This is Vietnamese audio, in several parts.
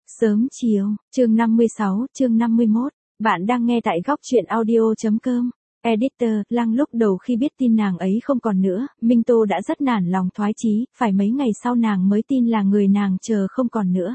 Sớm chiều, chương 56, chương 51, bạn đang nghe tại góc truyện audio.com. Editor, Lăng lúc đầu khi biết tin nàng ấy không còn nữa, Minh Tô đã rất nản lòng thoái chí, phải mấy ngày sau nàng mới tin là người nàng chờ không còn nữa.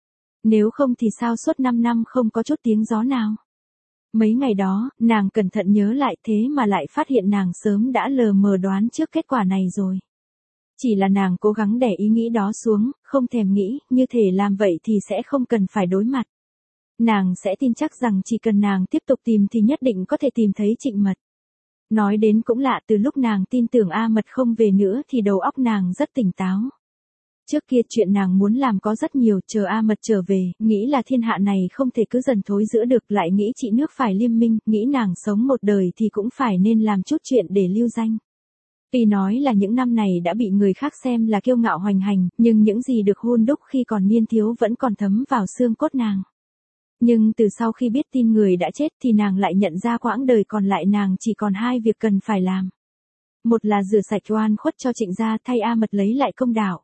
Nếu không thì sao suốt 5 năm không có chút tiếng gió nào. Mấy ngày đó, nàng cẩn thận nhớ lại thế mà lại phát hiện nàng sớm đã lờ mờ đoán trước kết quả này rồi. Chỉ là nàng cố gắng đè ý nghĩ đó xuống, không thèm nghĩ, như thể làm vậy thì sẽ không cần phải đối mặt. Nàng sẽ tin chắc rằng chỉ cần nàng tiếp tục tìm thì nhất định có thể tìm thấy Trịnh Mật. Nói đến cũng lạ, từ lúc nàng tin tưởng A Mật không về nữa thì đầu óc nàng rất tỉnh táo. Trước kia chuyện nàng muốn làm có rất nhiều, chờ A Mật trở về, nghĩ là thiên hạ này không thể cứ dần thối rữa được, lại nghĩ chị nước phải liêm minh, nghĩ nàng sống một đời thì cũng phải nên làm chút chuyện để lưu danh. Tuy nói là những năm này đã bị người khác xem là kiêu ngạo hoành hành, nhưng những gì được hun đúc khi còn niên thiếu vẫn còn thấm vào xương cốt nàng. Nhưng từ sau khi biết tin người đã chết thì nàng lại nhận ra quãng đời còn lại nàng chỉ còn hai việc cần phải làm. Một là rửa sạch oan khuất cho Trịnh gia, thay A Mật lấy lại công đạo.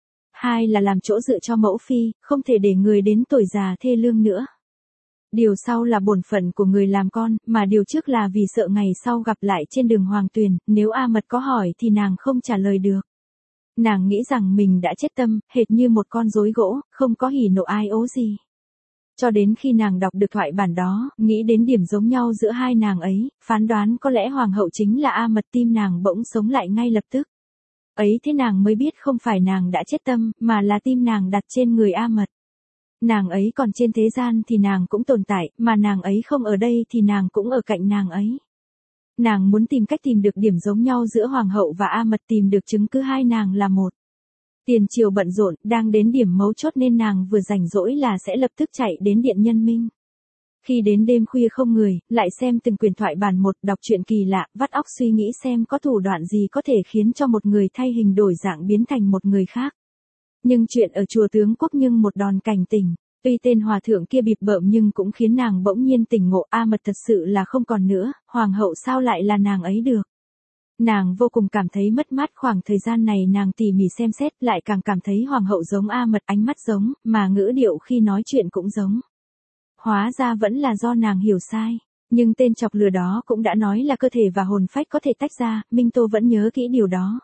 Hai là làm chỗ dựa cho mẫu phi, không thể để người đến tuổi già thê lương nữa. Điều sau là bổn phận của người làm con, mà điều trước là vì sợ ngày sau gặp lại trên đường Hoàng Tuyền, nếu A Mật có hỏi thì nàng không trả lời được. Nàng nghĩ rằng mình đã chết tâm, hệt như một con rối gỗ, không có hỉ nộ ai ố gì. Cho đến khi nàng đọc được thoại bản đó, nghĩ đến điểm giống nhau giữa hai nàng ấy, phán đoán có lẽ Hoàng hậu chính là A Mật, tim nàng bỗng sống lại ngay lập tức. Ấy thế nàng mới biết không phải nàng đã chết tâm, mà là tim nàng đặt trên người A Mật. Nàng ấy còn trên thế gian thì nàng cũng tồn tại, mà nàng ấy không ở đây thì nàng cũng ở cạnh nàng ấy. Nàng muốn tìm cách tìm được điểm giống nhau giữa Hoàng hậu và A Mật, tìm được chứng cứ hai nàng là một. Tiền triều bận rộn, đang đến điểm mấu chốt nên nàng vừa rảnh rỗi là sẽ lập tức chạy đến Điện Nhân Minh. Khi đến đêm khuya không người, lại xem từng quyển thoại bản một, đọc truyện kỳ lạ, vắt óc suy nghĩ xem có thủ đoạn gì có thể khiến cho một người thay hình đổi dạng biến thành một người khác. Nhưng chuyện ở chùa Tướng Quốc nhưng một đòn cảnh tỉnh, tuy tên hòa thượng kia bịp bợm nhưng cũng khiến nàng bỗng nhiên tỉnh ngộ, A Mật thật sự là không còn nữa, Hoàng hậu sao lại là nàng ấy được. Nàng vô cùng cảm thấy mất mát, khoảng thời gian này nàng tỉ mỉ xem xét lại càng cảm thấy Hoàng hậu giống A Mật, ánh mắt giống, mà ngữ điệu khi nói chuyện cũng giống. Hóa ra vẫn là do nàng hiểu sai, nhưng tên chọc lừa đó cũng đã nói là cơ thể và hồn phách có thể tách ra, Minh Tô vẫn nhớ kỹ điều đó.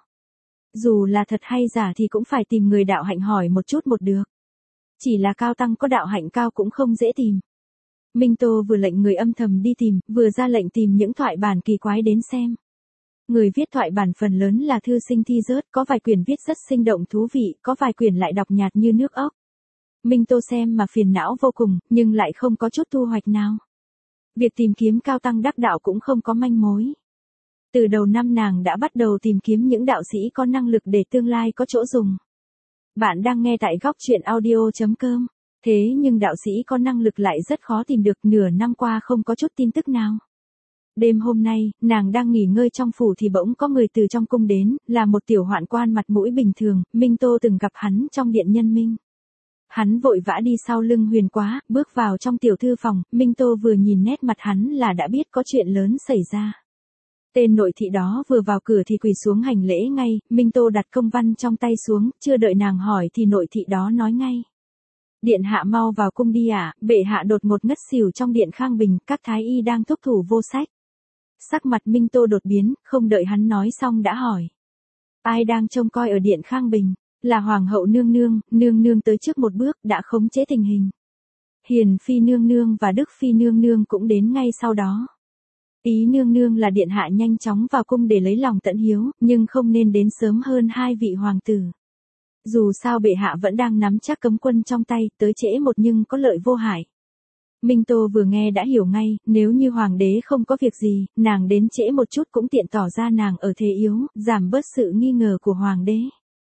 Dù là thật hay giả thì cũng phải tìm người đạo hạnh hỏi một chút một được. Chỉ là cao tăng có đạo hạnh cao cũng không dễ tìm. Minh Tô vừa lệnh người âm thầm đi tìm, vừa ra lệnh tìm những thoại bản kỳ quái đến xem. Người viết thoại bản phần lớn là thư sinh thi rớt, có vài quyển viết rất sinh động thú vị, có vài quyển lại đọc nhạt như nước ốc. Minh Tô xem mà phiền não vô cùng, nhưng lại không có chút thu hoạch nào. Việc tìm kiếm cao tăng đắc đạo cũng không có manh mối. Từ đầu năm nàng đã bắt đầu tìm kiếm những đạo sĩ có năng lực để tương lai có chỗ dùng. Bạn đang nghe tại góc truyện audio.com. Thế nhưng đạo sĩ có năng lực lại rất khó tìm được, nửa năm qua không có chút tin tức nào. Đêm hôm nay, nàng đang nghỉ ngơi trong phủ thì bỗng có người từ trong cung đến, là một tiểu hoạn quan mặt mũi bình thường, Minh Tô từng gặp hắn trong Điện Nhân Minh. Hắn vội vã đi sau lưng Huyền Quá, bước vào trong tiểu thư phòng, Minh Tô vừa nhìn nét mặt hắn là đã biết có chuyện lớn xảy ra. Tên nội thị đó vừa vào cửa thì quỳ xuống hành lễ ngay, Minh Tô đặt công văn trong tay xuống, chưa đợi nàng hỏi thì nội thị đó nói ngay. Điện hạ mau vào cung đi ạ, bệ hạ đột ngột ngất xỉu trong điện Khang Bình, các thái y đang thúc thủ vô sách. Sắc mặt Minh Tô đột biến, không đợi hắn nói xong đã hỏi. Ai đang trông coi ở điện Khang Bình? Là Hoàng hậu nương nương tới trước một bước đã khống chế tình hình. Hiền phi nương nương và Đức phi nương nương cũng đến ngay sau đó. Ý nương nương là điện hạ nhanh chóng vào cung để lấy lòng Tẫn Hiếu, nhưng không nên đến sớm hơn hai vị hoàng tử. Dù sao bệ hạ vẫn đang nắm chắc cấm quân trong tay, tới trễ một nhưng có lợi vô hại. Minh Tô vừa nghe đã hiểu ngay, nếu như hoàng đế không có việc gì, nàng đến trễ một chút cũng tiện tỏ ra nàng ở thế yếu, giảm bớt sự nghi ngờ của hoàng đế.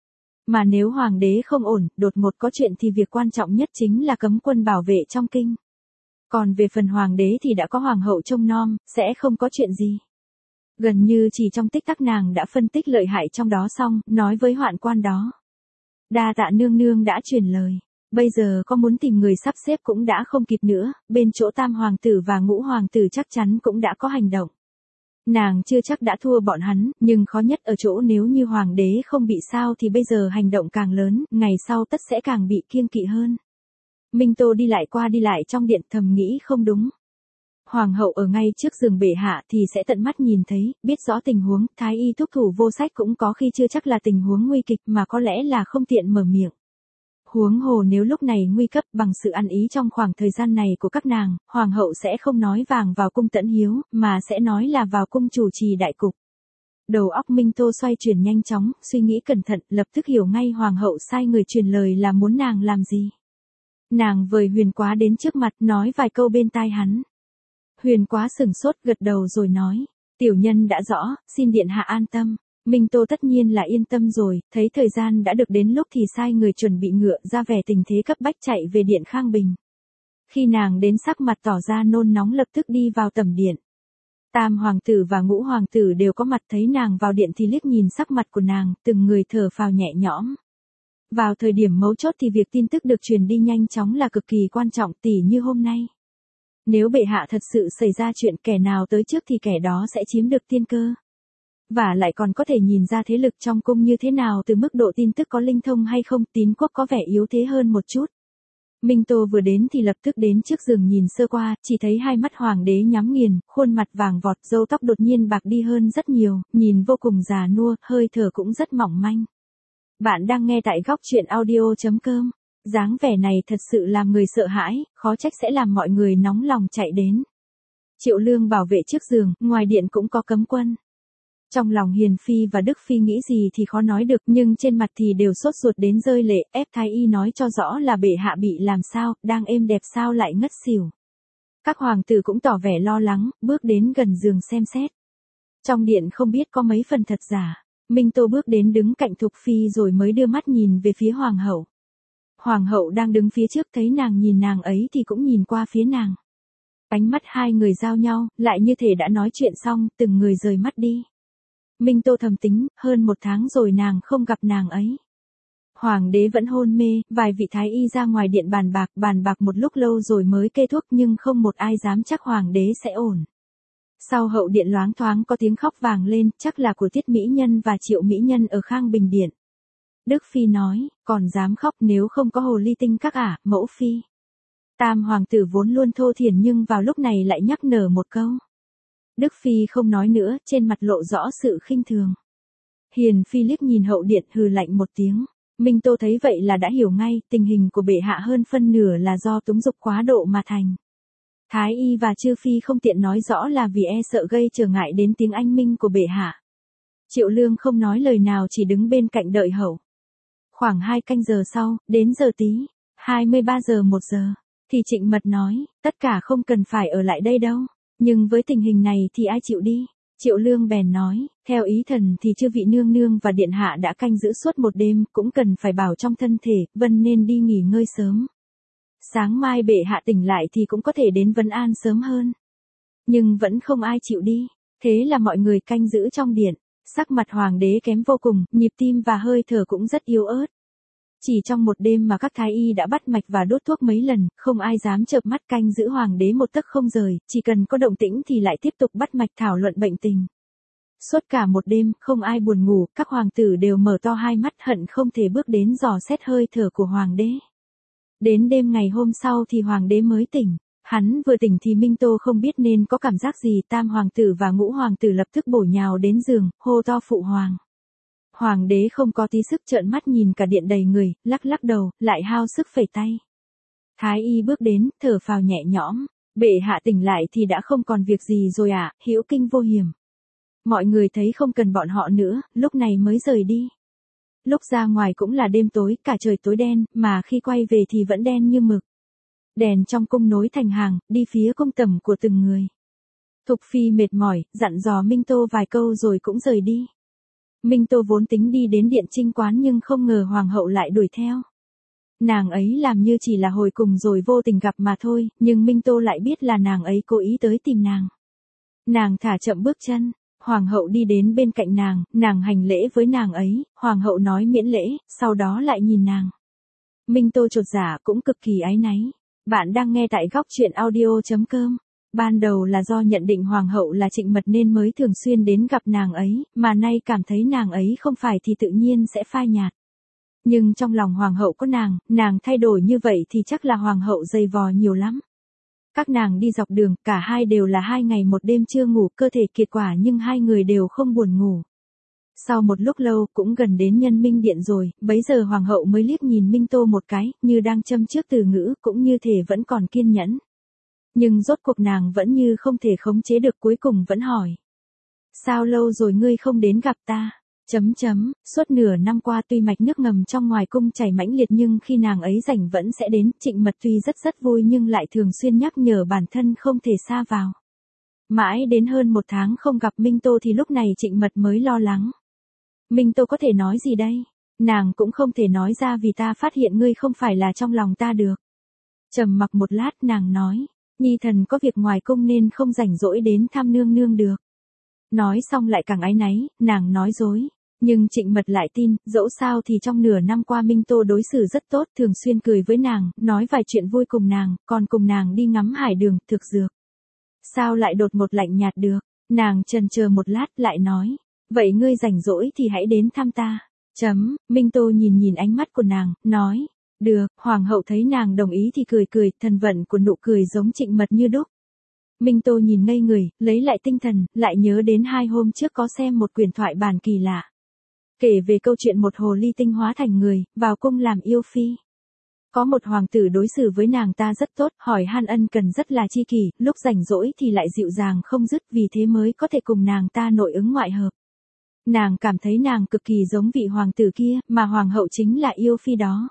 Mà nếu hoàng đế không ổn, đột ngột có chuyện thì việc quan trọng nhất chính là cấm quân bảo vệ trong kinh. Còn về phần hoàng đế thì đã có hoàng hậu trông nom, sẽ không có chuyện gì. Gần như chỉ trong tích tắc nàng đã phân tích lợi hại trong đó xong, nói với hoạn quan đó. Đa tạ nương nương đã truyền lời. Bây giờ có muốn tìm người sắp xếp cũng đã không kịp nữa, bên chỗ tam hoàng tử và ngũ hoàng tử chắc chắn cũng đã có hành động. Nàng chưa chắc đã thua bọn hắn, nhưng khó nhất ở chỗ nếu như hoàng đế không bị sao thì bây giờ hành động càng lớn, ngày sau tất sẽ càng bị kiêng kỵ hơn. Minh Tô đi lại qua đi lại trong điện thầm nghĩ không đúng. Hoàng hậu ở ngay trước giường bệ hạ thì sẽ tận mắt nhìn thấy, biết rõ tình huống, thái y thúc thủ vô sách cũng có khi chưa chắc là tình huống nguy kịch mà có lẽ là không tiện mở miệng. Huống hồ nếu lúc này nguy cấp bằng sự ăn ý trong khoảng thời gian này của các nàng, hoàng hậu sẽ không nói vàng vào cung tẫn hiếu, mà sẽ nói là vào cung chủ trì đại cục. Đầu óc Minh Tô xoay chuyển nhanh chóng, suy nghĩ cẩn thận, lập tức hiểu ngay hoàng hậu sai người truyền lời là muốn nàng làm gì. Nàng vời Huyền Quá đến trước mặt, nói vài câu bên tai hắn. Huyền Quá sửng sốt gật đầu rồi nói, tiểu nhân đã rõ, xin điện hạ an tâm. Minh Tô tất nhiên là yên tâm rồi, thấy thời gian đã được đến lúc thì sai người chuẩn bị ngựa ra vẻ tình thế cấp bách chạy về điện Khang Bình. Khi nàng đến sắc mặt tỏ ra nôn nóng lập tức đi vào tẩm điện. Tam hoàng tử và ngũ hoàng tử đều có mặt, thấy nàng vào điện thì liếc nhìn sắc mặt của nàng, từng người thở phào nhẹ nhõm. Vào thời điểm mấu chốt thì việc tin tức được truyền đi nhanh chóng là cực kỳ quan trọng, tỉ như hôm nay. Nếu bệ hạ thật sự xảy ra chuyện, kẻ nào tới trước thì kẻ đó sẽ chiếm được tiên cơ. Và lại còn có thể nhìn ra thế lực trong cung như thế nào từ mức độ tin tức có linh thông hay không, Tín quốc có vẻ yếu thế hơn một chút. Minh Tô vừa đến thì lập tức đến trước giường nhìn sơ qua, chỉ thấy hai mắt hoàng đế nhắm nghiền, khuôn mặt vàng vọt, râu tóc đột nhiên bạc đi hơn rất nhiều, nhìn vô cùng già nua, hơi thở cũng rất mỏng manh. Bạn đang nghe tại góc truyện audio.com. Dáng vẻ này thật sự làm người sợ hãi, khó trách sẽ làm mọi người nóng lòng chạy đến. Triệu Lương bảo vệ trước giường, ngoài điện cũng có cấm quân. Trong lòng Hiền Phi và Đức Phi nghĩ gì thì khó nói được, nhưng trên mặt thì đều sốt ruột đến rơi lệ, ép thái y nói cho rõ là bệ hạ bị làm sao, đang êm đẹp sao lại ngất xỉu. Các hoàng tử cũng tỏ vẻ lo lắng, bước đến gần giường xem xét. Trong điện không biết có mấy phần thật giả. Minh Tô bước đến đứng cạnh Thục Phi rồi mới đưa mắt nhìn về phía hoàng hậu. Hoàng hậu đang đứng phía trước, thấy nàng nhìn nàng ấy thì cũng nhìn qua phía nàng. Ánh mắt hai người giao nhau, lại như thể đã nói chuyện xong, từng người rời mắt đi. Minh Tô thầm tính, hơn một tháng rồi nàng không gặp nàng ấy. Hoàng đế vẫn hôn mê, vài vị thái y ra ngoài điện bàn bạc một lúc lâu rồi mới kê thuốc, nhưng không một ai dám chắc hoàng đế sẽ ổn. Sau hậu điện loáng thoáng có tiếng khóc vàng lên, chắc là của Tiết Mỹ Nhân và Triệu Mỹ Nhân ở Khang Bình điện. Đức Phi nói, còn dám khóc nếu không có hồ ly tinh các ả, mẫu phi. Tam hoàng tử vốn luôn thô thiển nhưng vào lúc này lại nhắc nhở một câu. Đức Phi không nói nữa, trên mặt lộ rõ sự khinh thường. Hiền Phi liếc nhìn hậu điện hừ lạnh một tiếng. Minh Tô thấy vậy là đã hiểu ngay, tình hình của bệ hạ hơn phân nửa là do túng dục quá độ mà thành. Thái y và Chư Phi không tiện nói rõ là vì e sợ gây trở ngại đến tiếng anh minh của bệ hạ. Triệu Lương không nói lời nào, chỉ đứng bên cạnh đợi hậu. Khoảng 2 canh giờ sau, đến giờ tí, 23 giờ 1 giờ, thì Trịnh Mật nói, tất cả không cần phải ở lại đây đâu, nhưng với tình hình này thì ai chịu đi. Triệu Lương bèn nói, theo ý thần thì chư vị nương nương và điện hạ đã canh giữ suốt một đêm, cũng cần phải bảo trong thân thể, vân nên đi nghỉ ngơi sớm. Sáng mai bệ hạ tỉnh lại thì cũng có thể đến vấn an sớm hơn. Nhưng vẫn không ai chịu đi, thế là mọi người canh giữ trong điện. Sắc mặt hoàng đế kém vô cùng, nhịp tim và hơi thở cũng rất yếu ớt. Chỉ trong một đêm mà các thái y đã bắt mạch và đốt thuốc mấy lần, không ai dám chợp mắt canh giữ hoàng đế một tấc không rời, chỉ cần có động tĩnh thì lại tiếp tục bắt mạch thảo luận bệnh tình. Suốt cả một đêm, không ai buồn ngủ, các hoàng tử đều mở to hai mắt hận không thể bước đến dò xét hơi thở của hoàng đế. Đến đêm ngày hôm sau thì hoàng đế mới tỉnh. Hắn vừa tỉnh thì Minh Tô không biết nên có cảm giác gì, tam hoàng tử và ngũ hoàng tử lập tức bổ nhào đến giường, hô to phụ hoàng. Hoàng đế không có tí sức, trợn mắt nhìn cả điện đầy người, lắc lắc đầu, lại hao sức phẩy tay. Thái y bước đến, thở phào nhẹ nhõm, bệ hạ tỉnh lại thì đã không còn việc gì rồi ạ, hữu kinh vô hiểm. Mọi người thấy không cần bọn họ nữa, lúc này mới rời đi. Lúc ra ngoài cũng là đêm tối, cả trời tối đen, mà khi quay về thì vẫn đen như mực. Đèn trong cung nối thành hàng, đi phía cung tẩm của từng người. Thục Phi mệt mỏi, dặn dò Minh Tô vài câu rồi cũng rời đi. Minh Tô vốn tính đi đến điện Trinh Quán nhưng không ngờ hoàng hậu lại đuổi theo. Nàng ấy làm như chỉ là hồi cùng rồi vô tình gặp mà thôi, nhưng Minh Tô lại biết là nàng ấy cố ý tới tìm nàng. Nàng thả chậm bước chân, hoàng hậu đi đến bên cạnh nàng hành lễ với nàng ấy, hoàng hậu nói miễn lễ, sau đó lại nhìn nàng. Minh Tô chột dạ cũng cực kỳ áy náy. Bạn đang nghe tại góc truyện audio.com. Ban đầu là do nhận định hoàng hậu là Trịnh Mật nên mới thường xuyên đến gặp nàng ấy, mà nay cảm thấy nàng ấy không phải thì tự nhiên sẽ phai nhạt. Nhưng trong lòng hoàng hậu có nàng thay đổi như vậy thì chắc là hoàng hậu dày vò nhiều lắm. Các nàng đi dọc đường, cả hai đều là 2 ngày 1 đêm chưa ngủ, cơ thể kiệt quả nhưng hai người đều không buồn ngủ. Sau một lúc lâu, cũng gần đến Nhân Minh Điện rồi, bấy giờ hoàng hậu mới liếc nhìn Minh Tô một cái, như đang châm trước từ ngữ, cũng như thể vẫn còn kiên nhẫn. Nhưng rốt cuộc nàng vẫn như không thể khống chế được, cuối cùng vẫn hỏi. Sao lâu rồi ngươi không đến gặp ta? Suốt nửa năm qua tuy mạch nước ngầm trong ngoài cung chảy mãnh liệt nhưng khi nàng ấy rảnh vẫn sẽ đến, Trịnh Mật tuy rất vui nhưng lại thường xuyên nhắc nhở bản thân không thể xa vào. Mãi đến hơn 1 tháng không gặp Minh Tô thì lúc này Trịnh Mật mới lo lắng. Minh Tô có thể nói gì đây? Nàng cũng không thể nói ra vì ta phát hiện ngươi không phải là trong lòng ta được. Trầm mặc một lát nàng nói, nhi thần có việc ngoài cung nên không rảnh rỗi đến thăm nương nương được. Nói xong lại càng áy náy, nàng nói dối. Nhưng Trịnh Mật lại tin, dẫu sao thì trong nửa năm qua Minh Tô đối xử rất tốt, thường xuyên cười với nàng, nói vài chuyện vui cùng nàng, còn cùng nàng đi ngắm hải đường, thực dược. Sao lại đột một lạnh nhạt được? Nàng chần chờ một lát lại nói, vậy ngươi rảnh rỗi thì hãy đến thăm ta. Minh Tô nhìn ánh mắt của nàng, nói, được, hoàng hậu thấy nàng đồng ý thì cười, thần vận của nụ cười giống Trịnh Mật như đúc. Minh Tô nhìn ngây người, lấy lại tinh thần, lại nhớ đến 2 hôm trước có xem một quyển thoại bản kỳ lạ. Kể về câu chuyện một hồ ly tinh hóa thành người, vào cung làm yêu phi. Có một hoàng tử đối xử với nàng ta rất tốt, hỏi han ân cần rất là chi kỷ, lúc rảnh rỗi thì lại dịu dàng không dứt, vì thế mới có thể cùng nàng ta nội ứng ngoại hợp. Nàng cảm thấy nàng cực kỳ giống vị hoàng tử kia, mà hoàng hậu chính là yêu phi đó.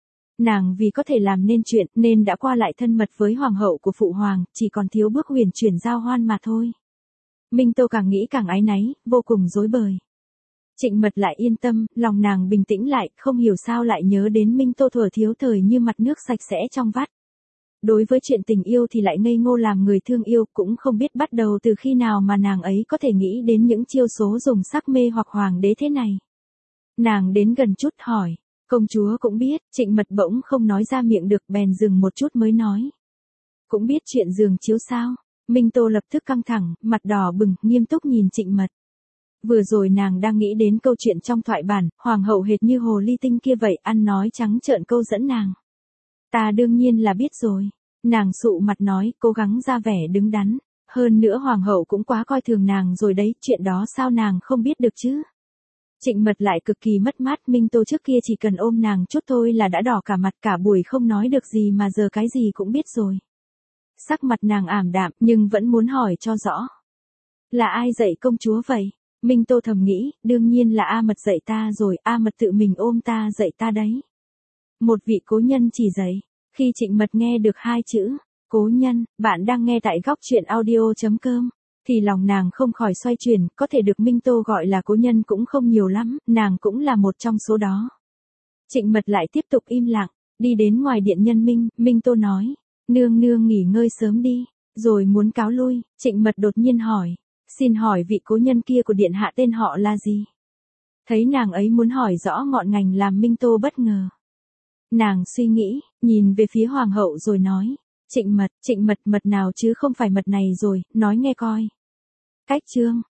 Nàng vì có thể làm nên chuyện nên đã qua lại thân mật với hoàng hậu của phụ hoàng, chỉ còn thiếu bước huyền chuyển giao hoan mà thôi. Minh Tô càng nghĩ càng áy náy, vô cùng rối bời. Trịnh Mật lại yên tâm, lòng nàng bình tĩnh lại, không hiểu sao lại nhớ đến Minh Tô thuở thiếu thời như mặt nước sạch sẽ trong vắt. Đối với chuyện tình yêu thì lại ngây ngô làm người thương yêu, cũng không biết bắt đầu từ khi nào mà nàng ấy có thể nghĩ đến những chiêu số dùng sắc mê hoặc hoàng đế thế này. Nàng đến gần chút hỏi, công chúa cũng biết, Trịnh Mật bỗng không nói ra miệng được, bèn dừng một chút mới nói. Cũng biết chuyện giường chiếu sao? Minh Tô lập tức căng thẳng, mặt đỏ bừng, nghiêm túc nhìn Trịnh Mật. Vừa rồi nàng đang nghĩ đến câu chuyện trong thoại bản, hoàng hậu hệt như hồ ly tinh kia vậy, ăn nói trắng trợn câu dẫn nàng. Ta đương nhiên là biết rồi. Nàng sụ mặt nói, cố gắng ra vẻ đứng đắn. Hơn nữa hoàng hậu cũng quá coi thường nàng rồi đấy, chuyện đó sao nàng không biết được chứ? Trịnh Mật lại cực kỳ mất mát, Minh Tô trước kia chỉ cần ôm nàng chút thôi là đã đỏ cả mặt, cả buổi không nói được gì mà giờ cái gì cũng biết rồi. Sắc mặt nàng ảm đạm, nhưng vẫn muốn hỏi cho rõ. Là ai dạy công chúa vậy? Minh Tô thầm nghĩ, đương nhiên là A Mật dạy ta rồi, A Mật tự mình ôm ta dạy ta đấy. Một vị cố nhân chỉ dạy. Khi Trịnh Mật nghe được 2 chữ, cố nhân, bạn đang nghe tại góc truyện audio.com, thì lòng nàng không khỏi xoay chuyển, có thể được Minh Tô gọi là cố nhân cũng không nhiều lắm, nàng cũng là một trong số đó. Trịnh Mật lại tiếp tục im lặng, đi đến ngoài điện Nhân Minh, Minh Tô nói, nương nương nghỉ ngơi sớm đi, rồi muốn cáo lui, Trịnh Mật đột nhiên hỏi, xin hỏi vị cố nhân kia của điện hạ tên họ là gì? Thấy nàng ấy muốn hỏi rõ ngọn ngành làm Minh Tô bất ngờ. Nàng suy nghĩ, nhìn về phía hoàng hậu rồi nói, Trịnh Mật, mật nào chứ không phải mật này rồi, nói nghe coi. Cách chương,